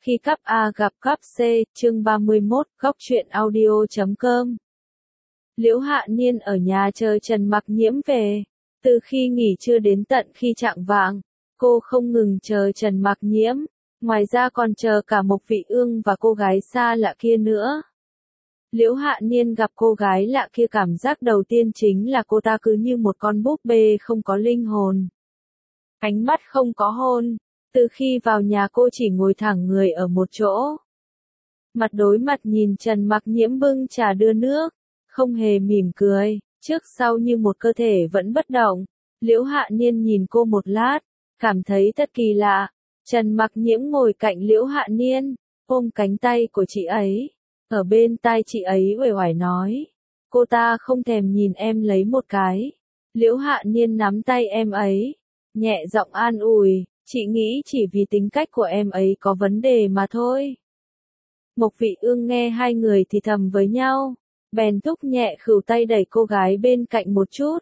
Khi cắp A gặp cắp C, chương 31, góc truyện audio.com. Liễu Hạ Niên ở nhà chờ Trần Mặc Nhiễm về. Từ khi nghỉ trưa đến tận khi chạng vạng, cô không ngừng chờ Trần Mặc Nhiễm, ngoài ra còn chờ cả Mộc Vị Ương và cô gái xa lạ kia nữa. Liễu Hạ Niên gặp cô gái lạ kia cảm giác đầu tiên chính là cô ta cứ như một con búp bê không có linh hồn. Ánh mắt không có hồn. Từ khi vào nhà cô chỉ ngồi thẳng người ở một chỗ. Mặt đối mặt nhìn Trần Mặc Nhiễm bưng trà đưa nước, không hề mỉm cười, trước sau như một cơ thể vẫn bất động. Liễu Hạ Niên nhìn cô một lát, cảm thấy thật kỳ lạ. Trần Mặc Nhiễm ngồi cạnh Liễu Hạ Niên, ôm cánh tay của chị ấy. Ở bên tai chị ấy uể oải nói, cô ta không thèm nhìn em lấy một cái. Liễu Hạ Niên nắm tay em ấy, nhẹ giọng an ủi. Chị nghĩ chỉ vì tính cách của em ấy có vấn đề mà thôi. Mộc Vị Ương nghe hai người thì thầm với nhau, bèn thúc nhẹ khửu tay đẩy cô gái bên cạnh một chút.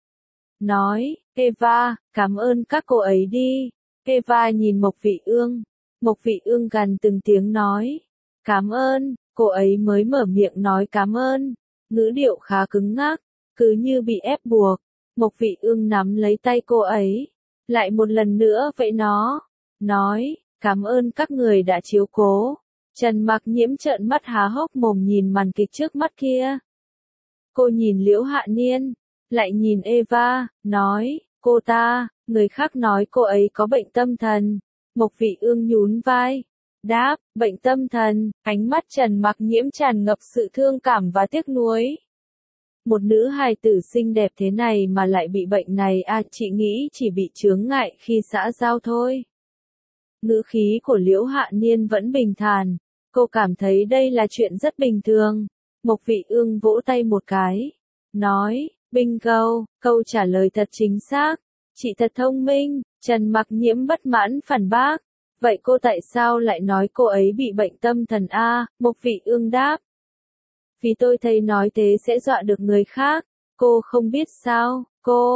Nói, Eva, cảm ơn các cô ấy đi. Eva nhìn Mộc Vị Ương. Mộc Vị Ương gằn từng tiếng nói, cảm ơn, cô ấy mới mở miệng nói cảm ơn. Ngữ điệu khá cứng ngắc, cứ như bị ép buộc. Mộc Vị Ương nắm lấy tay cô ấy. Lại một lần nữa vậy nó, nói, cảm ơn các người đã chiếu cố. Trần Mặc Nhiễm trợn mắt há hốc mồm nhìn màn kịch trước mắt kia. Cô nhìn Liễu Hạ Niên, lại nhìn Eva, nói, cô ta, người khác nói cô ấy có bệnh tâm thần. Mộc Vị Ương nhún vai, đáp, bệnh tâm thần, ánh mắt Trần Mặc Nhiễm tràn ngập sự thương cảm và tiếc nuối. Một nữ hài tử xinh đẹp thế này mà lại bị bệnh này chị nghĩ chỉ bị chướng ngại khi xã giao thôi. Ngữ khí của Liễu Hạ Niên vẫn bình thản, cô cảm thấy đây là chuyện rất bình thường. Mộc Vị Ương vỗ tay một cái, nói, bingo, câu trả lời thật chính xác, chị thật thông minh. Trần Mặc Nhiễm bất mãn phản bác, vậy cô tại sao lại nói cô ấy bị bệnh tâm thần Mộc Vị Ương đáp. Vì tôi thấy nói thế sẽ dọa được người khác, cô không biết sao,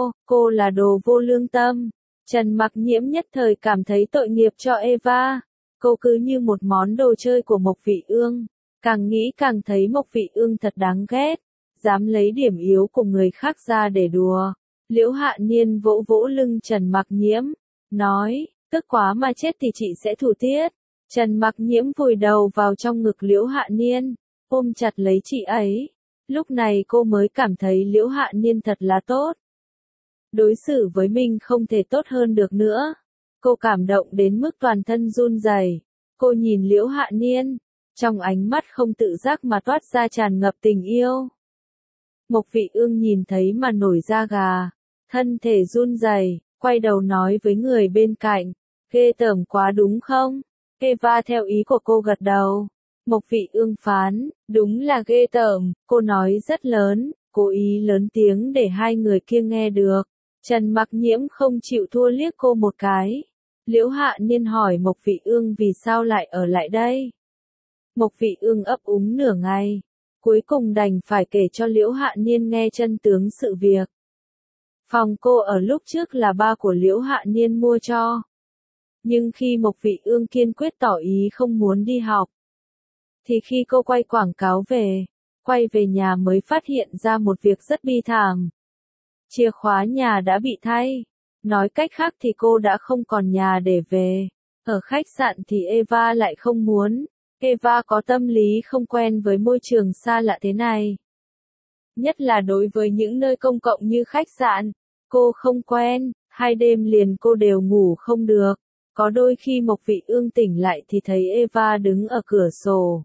cô là đồ vô lương tâm. Trần Mặc Nhiễm nhất thời cảm thấy tội nghiệp cho Eva, cô cứ như một món đồ chơi của Mộc Vị Ương, càng nghĩ càng thấy Mộc Vị Ương thật đáng ghét, dám lấy điểm yếu của người khác ra để đùa. Liễu Hạ Niên vỗ vỗ lưng Trần Mặc Nhiễm, nói, tức quá mà chết thì chị sẽ thủ tiết. Trần Mặc Nhiễm vùi đầu vào trong ngực Liễu Hạ Niên, ôm chặt lấy chị ấy. Lúc này cô mới cảm thấy Liễu Hạ Niên thật là tốt. Đối xử với mình không thể tốt hơn được nữa. Cô cảm động đến mức toàn thân run rẩy. Cô nhìn Liễu Hạ Niên, trong ánh mắt không tự giác mà toát ra tràn ngập tình yêu. Mộc Vị Ương nhìn thấy mà nổi da gà, thân thể run rẩy, quay đầu nói với người bên cạnh, ghê tởm quá đúng không? Eva theo ý của cô gật đầu. Mộc Vị Ương phán, đúng là ghê tởm, cô nói rất lớn, cố ý lớn tiếng để hai người kia nghe được. Trần Mặc Nhiễm không chịu thua liếc cô một cái. Liễu Hạ Niên hỏi Mộc Vị Ương vì sao lại ở lại đây. Mộc Vị Ương ấp úng nửa ngày, cuối cùng đành phải kể cho Liễu Hạ Niên nghe chân tướng sự việc. Phòng cô ở lúc trước là ba của Liễu Hạ Niên mua cho. Nhưng khi Mộc Vị Ương kiên quyết tỏ ý không muốn đi học, thì khi cô quay quảng cáo về, quay về nhà mới phát hiện ra một việc rất bi thảm. Chìa khóa nhà đã bị thay. Nói cách khác thì cô đã không còn nhà để về. Ở khách sạn thì Eva lại không muốn. Eva có tâm lý không quen với môi trường xa lạ thế này. Nhất là đối với những nơi công cộng như khách sạn. Cô không quen, 2 đêm liền cô đều ngủ không được. Có đôi khi Mộc Vị Ương tỉnh lại thì thấy Eva đứng ở cửa sổ.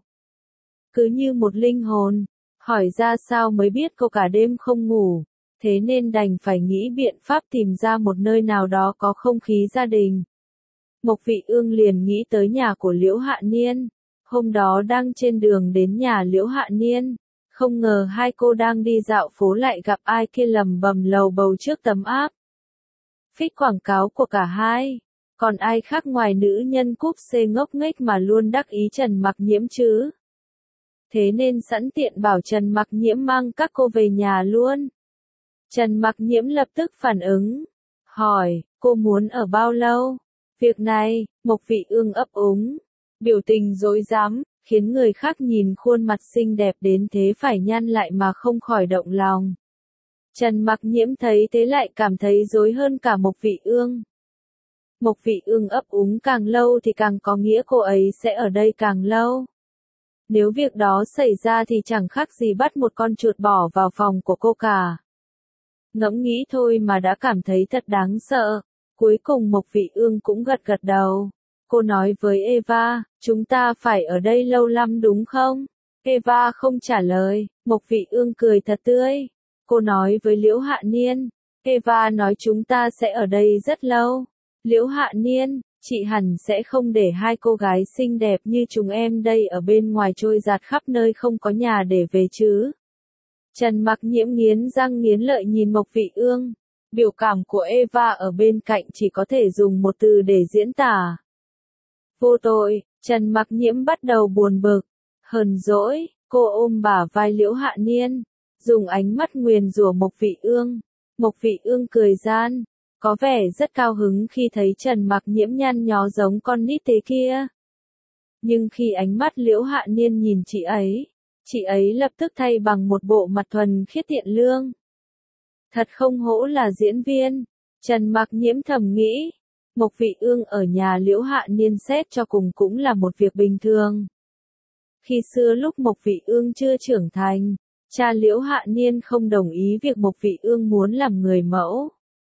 Cứ như một linh hồn, hỏi ra sao mới biết cô cả đêm không ngủ, thế nên đành phải nghĩ biện pháp tìm ra một nơi nào đó có không khí gia đình. Mộc Vị Ương liền nghĩ tới nhà của Liễu Hạ Niên, hôm đó đang trên đường đến nhà Liễu Hạ Niên, không ngờ hai cô đang đi dạo phố lại gặp ai kia lầm bầm lầu bầu trước tấm áp phích quảng cáo của cả hai, còn ai khác ngoài nữ nhân cúp C ngốc nghếch mà luôn đắc ý Trần Mặc Nhiễm chứ. Thế nên sẵn tiện bảo Trần Mặc Nhiễm mang các cô về nhà luôn. Trần Mặc Nhiễm lập tức phản ứng, hỏi, cô muốn ở bao lâu? Việc này, Mộc Vị Ương ấp úng, biểu tình rối rắm, khiến người khác nhìn khuôn mặt xinh đẹp đến thế phải nhăn lại mà không khỏi động lòng. Trần Mặc Nhiễm thấy thế lại cảm thấy rối hơn cả Mộc Vị Ương. Mộc Vị Ương ấp úng càng lâu thì càng có nghĩa cô ấy sẽ ở đây càng lâu. Nếu việc đó xảy ra thì chẳng khác gì bắt một con chuột bỏ vào phòng của cô cả. Ngẫm nghĩ thôi mà đã cảm thấy thật đáng sợ. Cuối cùng Mộc Vị Ương cũng gật gật đầu. Cô nói với Eva, chúng ta phải ở đây lâu lắm đúng không? Eva không trả lời, Mộc Vị Ương cười thật tươi. Cô nói với Liễu Hạ Niên, Eva nói chúng ta sẽ ở đây rất lâu. Liễu Hạ Niên, chị hẳn sẽ không để hai cô gái xinh đẹp như chúng em đây ở bên ngoài trôi dạt khắp nơi không có nhà để về chứ. Trần Mặc Nhiễm nghiến răng nghiến lợi nhìn Mộc Vị Ương. Biểu cảm của Eva ở bên cạnh chỉ có thể dùng một từ để diễn tả. Vô tội, Trần Mặc Nhiễm bắt đầu buồn bực, hờn dỗi, cô ôm bả vai Liễu Hạ Niên, dùng ánh mắt nguyền rủa Mộc Vị Ương. Mộc Vị Ương cười gian, có vẻ rất cao hứng khi thấy Trần Mặc Nhiễm nhăn nhó giống con nít thế kia. Nhưng khi ánh mắt Liễu Hạ Niên nhìn chị ấy lập tức thay bằng một bộ mặt thuần khiết thiện lương. Thật không hổ là diễn viên, Trần Mặc Nhiễm thầm nghĩ. Mộc Vị Ương ở nhà Liễu Hạ Niên xét cho cùng cũng là một việc bình thường. Khi xưa lúc Mộc Vị Ương chưa trưởng thành, cha Liễu Hạ Niên không đồng ý việc Mộc Vị Ương muốn làm người mẫu.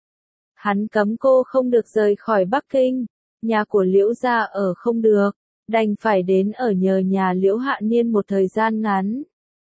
Hắn cấm cô không được rời khỏi Bắc Kinh, nhà của Liễu gia ở không được, đành phải đến ở nhờ nhà Liễu Hạ Niên một thời gian ngắn.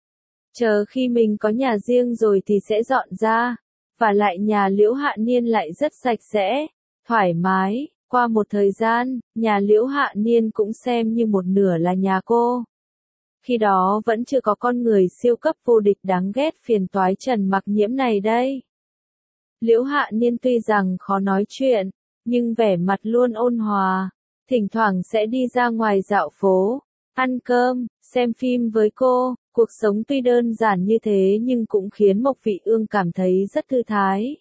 Chờ khi mình có nhà riêng rồi thì sẽ dọn ra, và lại nhà Liễu Hạ Niên lại rất sạch sẽ, thoải mái, qua một thời gian, nhà Liễu Hạ Niên cũng xem như một nửa là nhà cô. Khi đó vẫn chưa có con người siêu cấp vô địch đáng ghét phiền toái Trần Mặc Nhiễm này đây. Liễu Hạ Niên tuy rằng khó nói chuyện, nhưng vẻ mặt luôn ôn hòa, thỉnh thoảng sẽ đi ra ngoài dạo phố, ăn cơm, xem phim với cô. Cuộc sống tuy đơn giản như thế nhưng cũng khiến Mộc Vị Ương cảm thấy rất thư thái.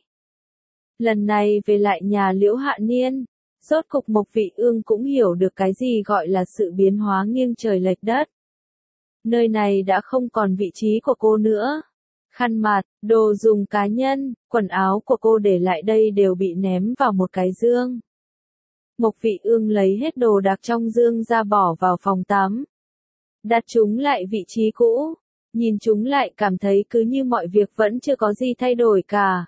Lần này về lại nhà Liễu Hạ Niên, rốt cục Mộc Vị Ương cũng hiểu được cái gì gọi là sự biến hóa nghiêng trời lệch đất. Nơi này đã không còn vị trí của cô nữa. Khăn mặt, đồ dùng cá nhân, quần áo của cô để lại đây đều bị ném vào một cái dương. Mộc Vị Ương lấy hết đồ đạc trong dương ra bỏ vào phòng tắm. Đặt chúng lại vị trí cũ, nhìn chúng lại cảm thấy cứ như mọi việc vẫn chưa có gì thay đổi cả.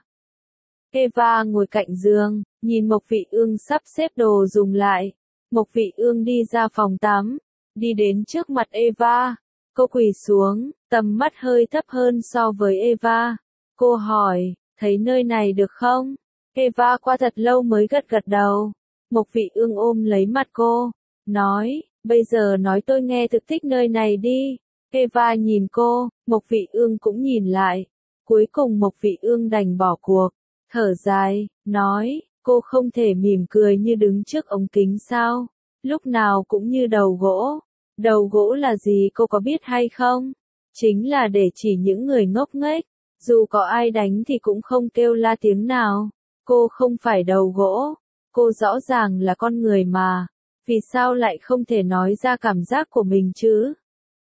Eva ngồi cạnh giường, nhìn Mộc Vị Ương sắp xếp đồ dùng lại. Mộc Vị Ương đi ra phòng tắm, đi đến trước mặt Eva. Cô quỳ xuống, tầm mắt hơi thấp hơn so với Eva. Cô hỏi, thấy nơi này được không? Eva qua thật lâu mới gật gật đầu. Mộc Vị Ương ôm lấy mặt cô, nói, bây giờ nói tôi nghe thực thích nơi này đi. Eva nhìn cô, Mộc Vị Ương cũng nhìn lại. Cuối cùng Mộc Vị Ương đành bỏ cuộc, thở dài, nói, cô không thể mỉm cười như đứng trước ống kính sao? Lúc nào cũng như đầu gỗ. Đầu gỗ là gì cô có biết hay không? Chính là để chỉ những người ngốc nghếch, dù có ai đánh thì cũng không kêu la tiếng nào. Cô không phải đầu gỗ, cô rõ ràng là con người mà, vì sao lại không thể nói ra cảm giác của mình chứ?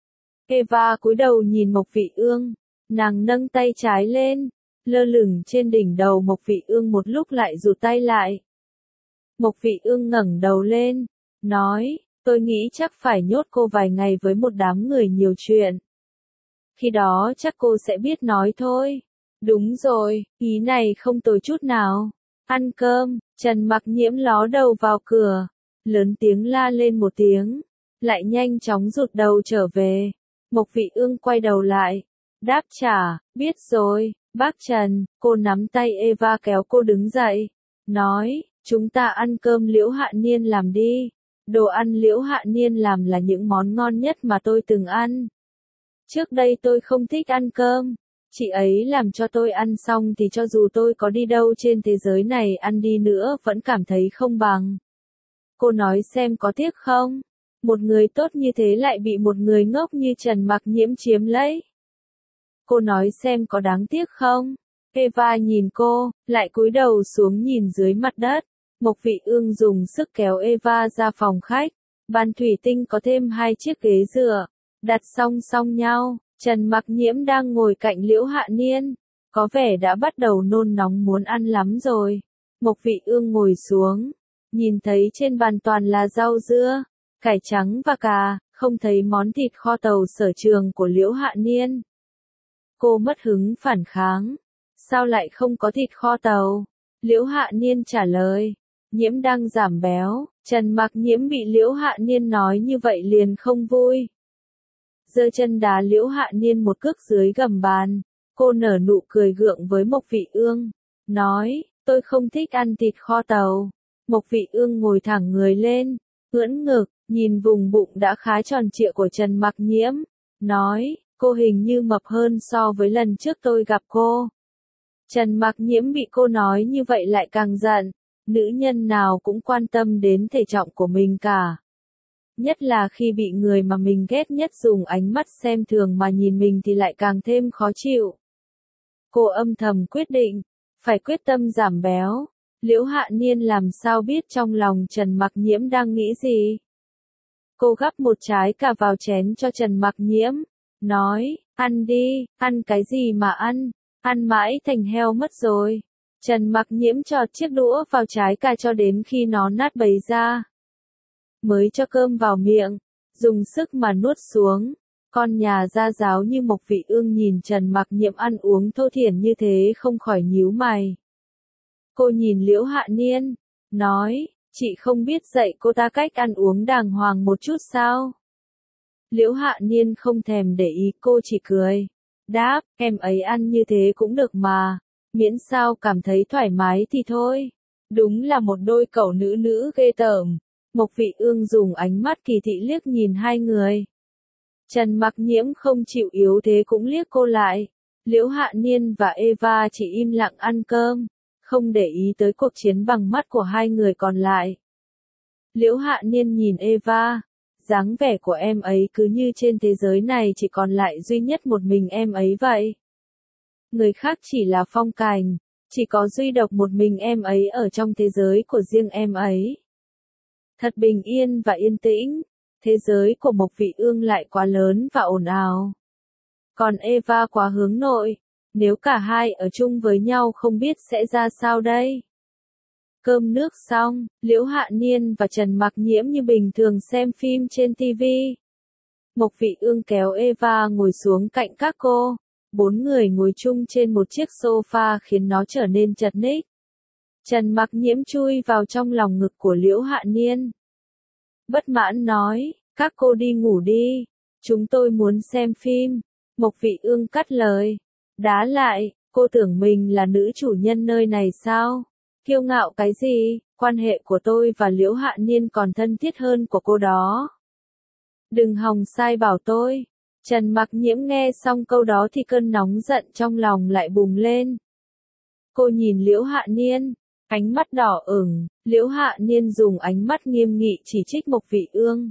Eva cúi đầu nhìn Mộc Vị Ương, nàng nâng tay trái lên, lơ lửng trên đỉnh đầu Mộc Vị Ương một lúc lại rụt tay lại. Mộc Vị Ương ngẩng đầu lên, nói, tôi nghĩ chắc phải nhốt cô vài ngày với một đám người nhiều chuyện. Khi đó chắc cô sẽ biết nói thôi. Đúng rồi, ý này không tồi chút nào. Ăn cơm, Trần Mặc Nhiễm ló đầu vào cửa, lớn tiếng la lên một tiếng, lại nhanh chóng rụt đầu trở về. Mộc Vị Ương quay đầu lại, đáp trả, biết rồi, bác Trần. Cô nắm tay Eva kéo cô đứng dậy, nói, chúng ta ăn cơm Liễu Hạ Niên làm đi. Đồ ăn Liễu Hạ Niên làm là những món ngon nhất mà tôi từng ăn. Trước đây tôi không thích ăn cơm. Chị ấy làm cho tôi ăn xong thì cho dù tôi có đi đâu trên thế giới này ăn đi nữa vẫn cảm thấy không bằng. Cô nói xem có tiếc không? Một người tốt như thế lại bị một người ngốc như Trần Mặc Nhiễm chiếm lấy. Cô nói xem có đáng tiếc không? Eva nhìn cô, lại cúi đầu xuống nhìn dưới mặt đất. Mộc Vị Ương dùng sức kéo Eva ra phòng khách. Bàn thủy tinh có thêm 2 chiếc ghế dựa, đặt song song nhau. Trần Mặc Nhiễm đang ngồi cạnh Liễu Hạ Niên, có vẻ đã bắt đầu nôn nóng muốn ăn lắm rồi. Mộc Vị Ương ngồi xuống, nhìn thấy trên bàn toàn là rau dưa, cải trắng và cà, không thấy món thịt kho tàu sở trường của Liễu Hạ Niên. Cô mất hứng phản kháng, sao lại không có thịt kho tàu? Liễu Hạ Niên trả lời, Nhiễm đang giảm béo. Trần Mặc Nhiễm bị Liễu Hạ Niên nói như vậy liền không vui. Giơ chân đá Liễu Hạ Niên một cước dưới gầm bàn. Cô nở nụ cười gượng với Mộc Vị Ương, nói, tôi không thích ăn thịt kho tàu. Mộc Vị Ương ngồi thẳng người lên, ưỡn ngực, nhìn vùng bụng đã khá tròn trịa của Trần Mặc Nhiễm, nói, cô hình như mập hơn so với lần trước tôi gặp cô. Trần Mặc Nhiễm bị cô nói như vậy lại càng giận, nữ nhân nào cũng quan tâm đến thể trọng của mình cả. Nhất là khi bị người mà mình ghét nhất dùng ánh mắt xem thường mà nhìn mình thì lại càng thêm khó chịu. Cô âm thầm quyết định, phải quyết tâm giảm béo. Liễu Hạ Niên làm sao biết trong lòng Trần Mặc Nhiễm đang nghĩ gì. Cô gắp một trái cà vào chén cho Trần Mặc Nhiễm, nói, ăn đi, ăn cái gì mà ăn mãi thành heo mất rồi. Trần Mặc Nhiễm chọt chiếc đũa vào trái cà cho đến khi nó nát bấy ra. Mới cho cơm vào miệng, dùng sức mà nuốt xuống. Con nhà gia giáo như Mộc Vị Ương nhìn Trần Mặc Nhiễm ăn uống thô thiển như thế không khỏi nhíu mày. Cô nhìn Liễu Hạ Niên, nói, chị không biết dạy cô ta cách ăn uống đàng hoàng một chút sao? Liễu Hạ Niên không thèm để ý, cô chỉ cười. Đáp, em ấy ăn như thế cũng được mà, miễn sao cảm thấy thoải mái thì thôi. Đúng là một đôi cẩu nữ ghê tởm. Mộc Vị Ương dùng ánh mắt kỳ thị liếc nhìn hai người. Trần Mặc Nhiễm không chịu yếu thế cũng liếc cô lại. Liễu Hạ Niên và Eva chỉ im lặng ăn cơm, không để ý tới cuộc chiến bằng mắt của hai người còn lại. Liễu Hạ Niên nhìn Eva, dáng vẻ của em ấy cứ như trên thế giới này chỉ còn lại duy nhất một mình em ấy vậy. Người khác chỉ là phong cảnh, chỉ có duy độc một mình em ấy ở trong thế giới của riêng em ấy. Thật bình yên và yên tĩnh, thế giới của Mộc Vị Ương lại quá lớn và ồn ào. Còn Eva quá hướng nội, nếu cả hai ở chung với nhau không biết sẽ ra sao đây. Cơm nước xong, Liễu Hạ Niên và Trần Mặc Nhiễm như bình thường xem phim trên TV. Mộc Vị Ương kéo Eva ngồi xuống cạnh các cô. 4 người ngồi chung trên một chiếc sofa khiến nó trở nên chật ních. Trần Mặc Nhiễm chui vào trong lòng ngực của Liễu Hạ Niên. Bất mãn nói, các cô đi ngủ đi, chúng tôi muốn xem phim. Mộc Vị Ương cắt lời. Đá lại, cô tưởng mình là nữ chủ nhân nơi này sao? Kiêu ngạo cái gì, quan hệ của tôi và Liễu Hạ Niên còn thân thiết hơn của cô đó. Đừng hòng sai bảo tôi. Trần Mặc Nhiễm nghe xong câu đó thì cơn nóng giận trong lòng lại bùng lên. Cô nhìn Liễu Hạ Niên, ánh mắt đỏ ửng. Liễu Hạ Niên dùng ánh mắt nghiêm nghị chỉ trích Mộc Vị Ương.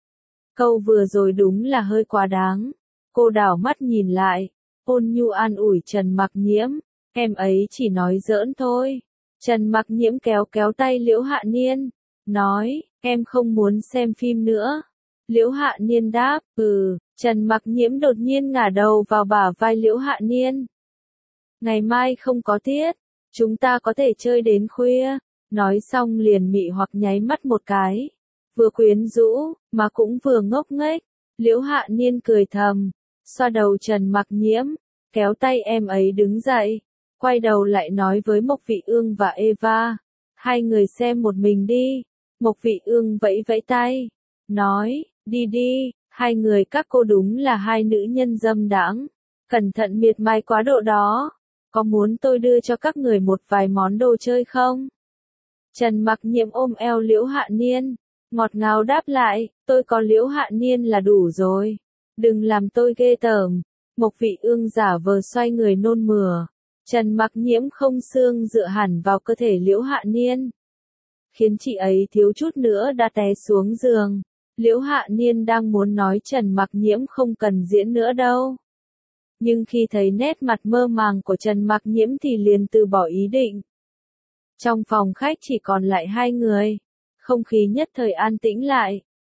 Câu vừa rồi đúng là hơi quá đáng. Cô đảo mắt nhìn lại, ôn nhu an ủi Trần Mặc Nhiễm, em ấy chỉ nói giỡn thôi. Trần Mặc Nhiễm kéo tay Liễu Hạ Niên, nói, em không muốn xem phim nữa. Liễu Hạ Niên đáp, Trần Mặc Nhiễm đột nhiên ngả đầu vào bả vai Liễu Hạ Niên. Ngày mai không có tiết, chúng ta có thể chơi đến khuya. Nói xong liền mị hoặc nháy mắt một cái. Vừa quyến rũ, mà cũng vừa ngốc nghếch. Liễu Hạ Niên cười thầm, xoa đầu Trần Mặc Nhiễm, kéo tay em ấy đứng dậy. Quay đầu lại nói với Mộc Vị Ương và Eva, hai người xem một mình đi. Mộc Vị Ương vẫy vẫy tay, nói, đi đi, hai người các cô đúng là hai nữ nhân dâm đãng, cẩn thận miệt mài quá độ đó. Có muốn tôi đưa cho các người một vài món đồ chơi không? Trần Mặc Nhiễm ôm eo Liễu Hạ Niên, ngọt ngào đáp lại, tôi có Liễu Hạ Niên là đủ rồi. Đừng làm tôi ghê tởm. Mộc Vị Ương giả vờ xoay người nôn mửa. Trần Mặc Nhiễm không xương dựa hẳn vào cơ thể Liễu Hạ Niên, khiến chị ấy thiếu chút nữa đã té xuống giường. Liễu Hạ Niên đang muốn nói Trần Mặc Nhiễm không cần diễn nữa đâu. Nhưng khi thấy nét mặt mơ màng của Trần Mặc Nhiễm thì liền từ bỏ ý định. Trong phòng khách chỉ còn lại hai người. Không khí nhất thời an tĩnh lại.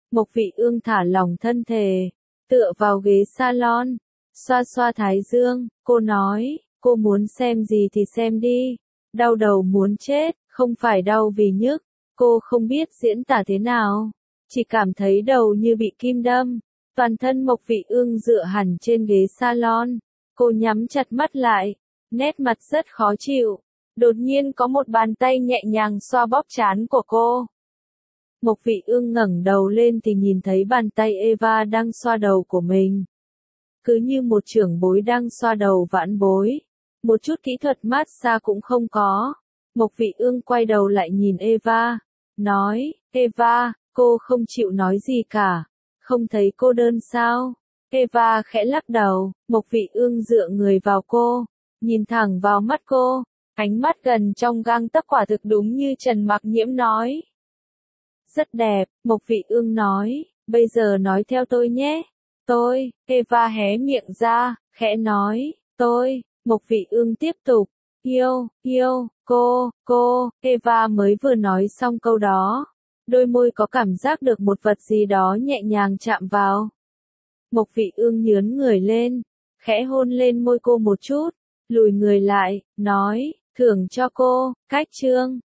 Mộc Vị Ương thả lỏng thân thể, tựa vào ghế salon, xoa xoa thái dương, cô nói, cô muốn xem gì thì xem đi, đau đầu muốn chết, không phải đau vì nhức, cô không biết diễn tả thế nào, chỉ cảm thấy đầu như bị kim đâm, toàn thân Mộc Vị Ương dựa hẳn trên ghế salon, cô nhắm chặt mắt lại, nét mặt rất khó chịu, đột nhiên có một bàn tay nhẹ nhàng xoa bóp trán của cô. Mộc Vị Ương ngẩng đầu lên thì nhìn thấy bàn tay Eva đang xoa đầu của mình. Cứ như một trưởng bối đang xoa đầu vãn bối. Một chút kỹ thuật massage cũng không có. Mộc Vị Ương quay đầu lại nhìn Eva. Nói, Eva, cô không chịu nói gì cả. Không thấy cô đơn sao? Eva khẽ lắc đầu. Mộc Vị Ương dựa người vào cô. Nhìn thẳng vào mắt cô. Ánh mắt gần trong gang tấc quả thực đúng như Trần Mặc Nhiễm nói. Rất đẹp, Mộc Vị Ương nói, bây giờ nói theo tôi nhé. Tôi, Eva hé miệng ra, khẽ nói, tôi, Mộc Vị Ương tiếp tục, yêu, cô, Eva mới vừa nói xong câu đó. Đôi môi có cảm giác được một vật gì đó nhẹ nhàng chạm vào. Mộc Vị Ương nhướn người lên, khẽ hôn lên môi cô một chút, lùi người lại, nói, thưởng cho cô, cách chương.